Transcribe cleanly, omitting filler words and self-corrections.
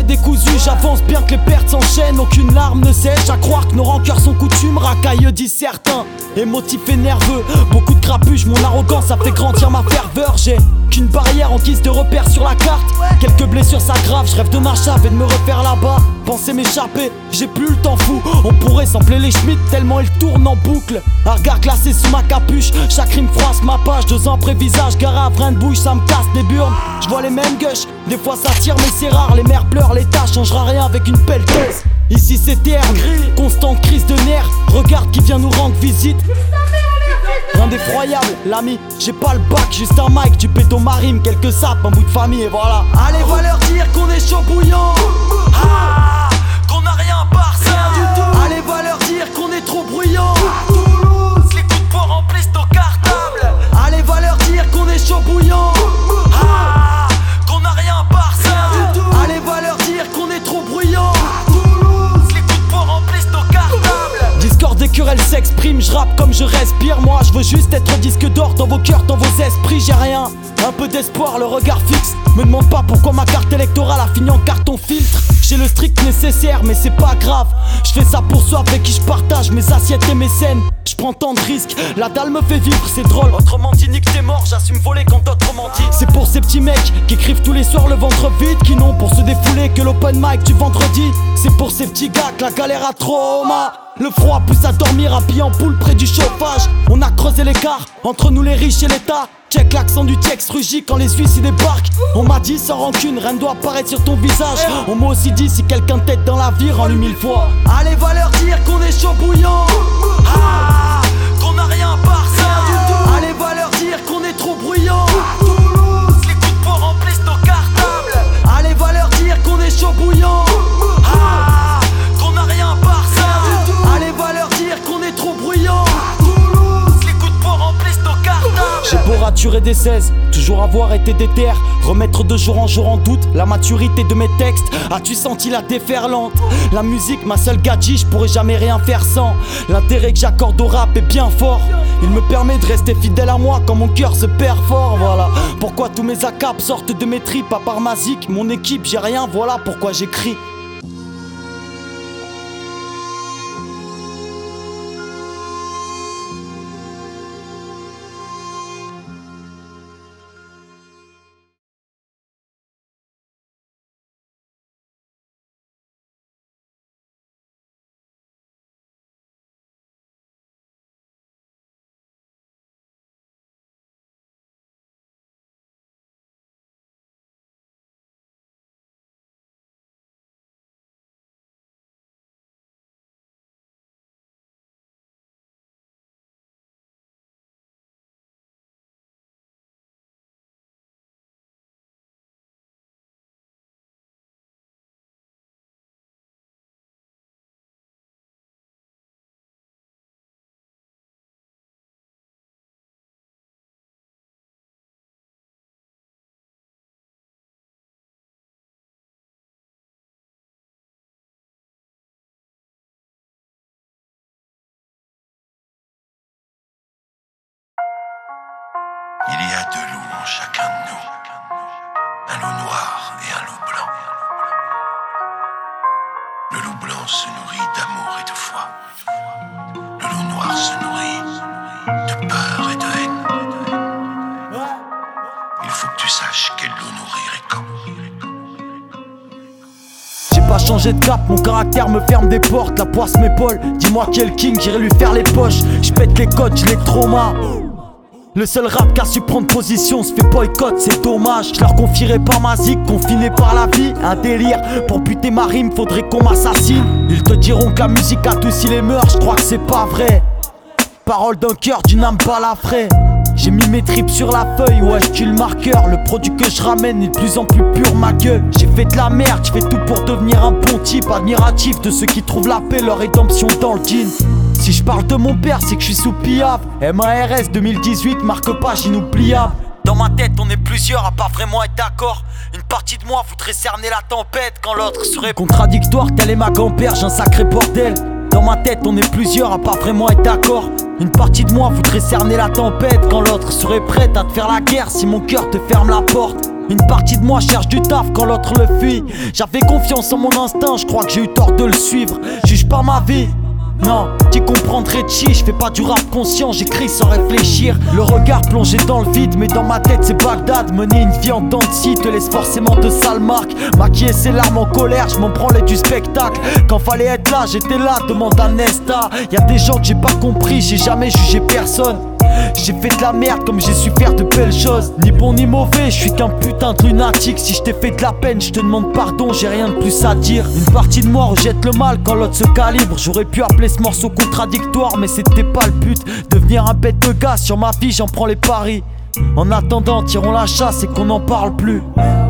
est décousu, j'avance bien que les pertes s'enchaînent. Aucune larme ne sèche, à croire que nos rancœurs sont coutumes. Racailleux disent certains, émotif et nerveux. Beaucoup de crapuches, mon arrogance a fait grandir ma ferveur. J'ai qu'une barrière en guise de repère sur la carte. Quelques blessures s'aggravent, je rêve de ma chape et de me refaire là-bas. Penser m'échapper, j'ai plus le temps fou. On pourrait sampler les Schmitt tellement ils tournent en boucle. Un regard glacé sous ma capuche, chaque rime froisse ma page. 2 ans après visage, garave, rien de bouge, ça me casse des burnes. Je vois les mêmes gueuches, des fois ça tire mais c'est rare. Les mères pleurent, l'État changera rien avec une pelleteuse. Ici c'est terne, constante crise de nerfs. Regarde qui vient nous rendre visite. Rien d'effroyable, l'ami, j'ai pas le bac, juste un mic, du péto marine, quelques sapes, un bout de famille et voilà. Allez, va leur dire qu'on est chaud bouillant, qu'on a rien par ça du tout. Allez, va leur dire qu'on est trop bruyant, les coups de poing remplissent nos cartables. Allez, va leur dire qu'on est chaud bouillant, qu'on a rien par ça du tout. Allez, va leur dire qu'on est trop bruyant, les coups de poing remplissent nos cartables. Discord et querelles s'expriment, je rappe comme je respire. Moi je veux juste être disque d'or dans vos cœurs, dans vos esprits. J'ai rien, un peu d'espoir, le regard fixe. Me demande pas pourquoi ma carte électorale a fini en carton filtre. J'ai le strict nécessaire mais c'est pas grave. Je fais ça pour soi avec qui je partage mes assiettes et mes scènes. Je prends tant de risques, la dalle me fait vivre, c'est drôle. Autrement dit nique t'es mort, j'assume voler quand autrement dit. C'est pour ces petits mecs qui écrivent tous les soirs le ventre vide, qui n'ont pour se défouler que l'open mic du vendredi. C'est pour ces petits gars que la galère a trauma. Le froid pousse à dormir habillé en poule près du chauffage. On a creusé l'écart entre nous les riches et l'État. Check l'accent du texte rugit quand les Suisses y débarquent. On m'a dit sans rancune, rien ne doit apparaître sur ton visage. On m'a aussi dit si quelqu'un t'aide dans la vie, rends-lui 1000 fois. Allez, va leur dire qu'on est chaud bouillant, qu'on a rien par ça du tout. Allez, va leur dire qu'on est trop bruyant, les coups de poing remplissent nos cartables. Allez, va leur dire qu'on est chaud bouillant, qu'on a rien par ça du tout. Allez, va leur dire qu'on est trop bruyant, les coups de poing remplissent nos cartables. J'ai beau raturer des 16, toujours avoir été déter, remettre de jour en doute la maturité de mes textes. As-tu senti la déferlante? La musique, ma seule gadget, je pourrais jamais rien faire sans. L'intérêt que j'accorde au rap est bien fort. Il me permet de rester fidèle à moi quand mon cœur se perd fort, voilà. Pourquoi tous mes acapes sortent de mes tripes, à part ma zik, mon équipe, j'ai rien, voilà pourquoi j'écris. Il y a 2 loups en chacun de nous, un loup noir et un loup blanc. Le loup blanc se nourrit d'amour et de foi. Le loup noir se nourrit de peur et de haine. Il faut que tu saches quel loup nourrir et quand. J'ai pas changé de cap, mon caractère me ferme des portes. La poisse m'épaule, dis-moi quel king, j'irai lui faire les poches. J'pète les codes, j'les trauma. Le seul rap qui a su prendre position se fait boycott, c'est dommage. Je leur confierai pas ma zik, confiné par la vie. Un délire, pour buter ma rime, faudrait qu'on m'assassine. Ils te diront que la musique adoucit les mœurs, je crois que c'est pas vrai. Parole d'un cœur, d'une âme balafrée. J'ai mis mes tripes sur la feuille, ouais je tue le marqueur. Le produit que je ramène est de plus en plus pur, ma gueule. J'ai fait de la merde, je fais tout pour devenir un bon type. Admiratif de ceux qui trouvent la paix, leur rédemption dans le jean. Si je parle de mon père, c'est que je suis sous Piaf. MARS 2018, marque page inoubliable. Dans ma tête, on est plusieurs à pas vraiment être d'accord. Une partie de moi voudrait cerner la tempête quand l'autre serait contradictoire. Tel est ma grand-père, j'ai un sacré bordel. Dans ma tête, on est plusieurs à pas vraiment être d'accord. Une partie de moi voudrait cerner la tempête quand l'autre serait prête à te faire la guerre si mon cœur te ferme la porte. Une partie de moi cherche du taf quand l'autre le fuit. J'avais confiance en mon instinct, je crois que j'ai eu tort de le suivre. Juge pas ma vie, non, tu comprendrais chi, je fais pas du rap conscient, j'écris sans réfléchir. Le regard plongé dans le vide, mais dans ma tête c'est Bagdad. Mener une vie en dents de scie te laisse forcément de sales marques. Maquiller ses larmes en colère, je m'en branlais du spectacle. Quand fallait être là, j'étais là, demande à Nesta. Y'a des gens que j'ai pas compris, j'ai jamais jugé personne. J'ai fait de la merde comme j'ai su faire de belles choses. Ni bon ni mauvais, je suis qu'un putain de lunatique. Si je t'ai fait de la peine, je te demande pardon, j'ai rien de plus à dire. Une partie de moi rejette le mal quand l'autre se calibre. J'aurais pu appeler ce morceau contradictoire, mais c'était pas le but. Devenir un bête de gaz sur ma vie, j'en prends les paris. En attendant, tirons la chasse et qu'on n'en parle plus.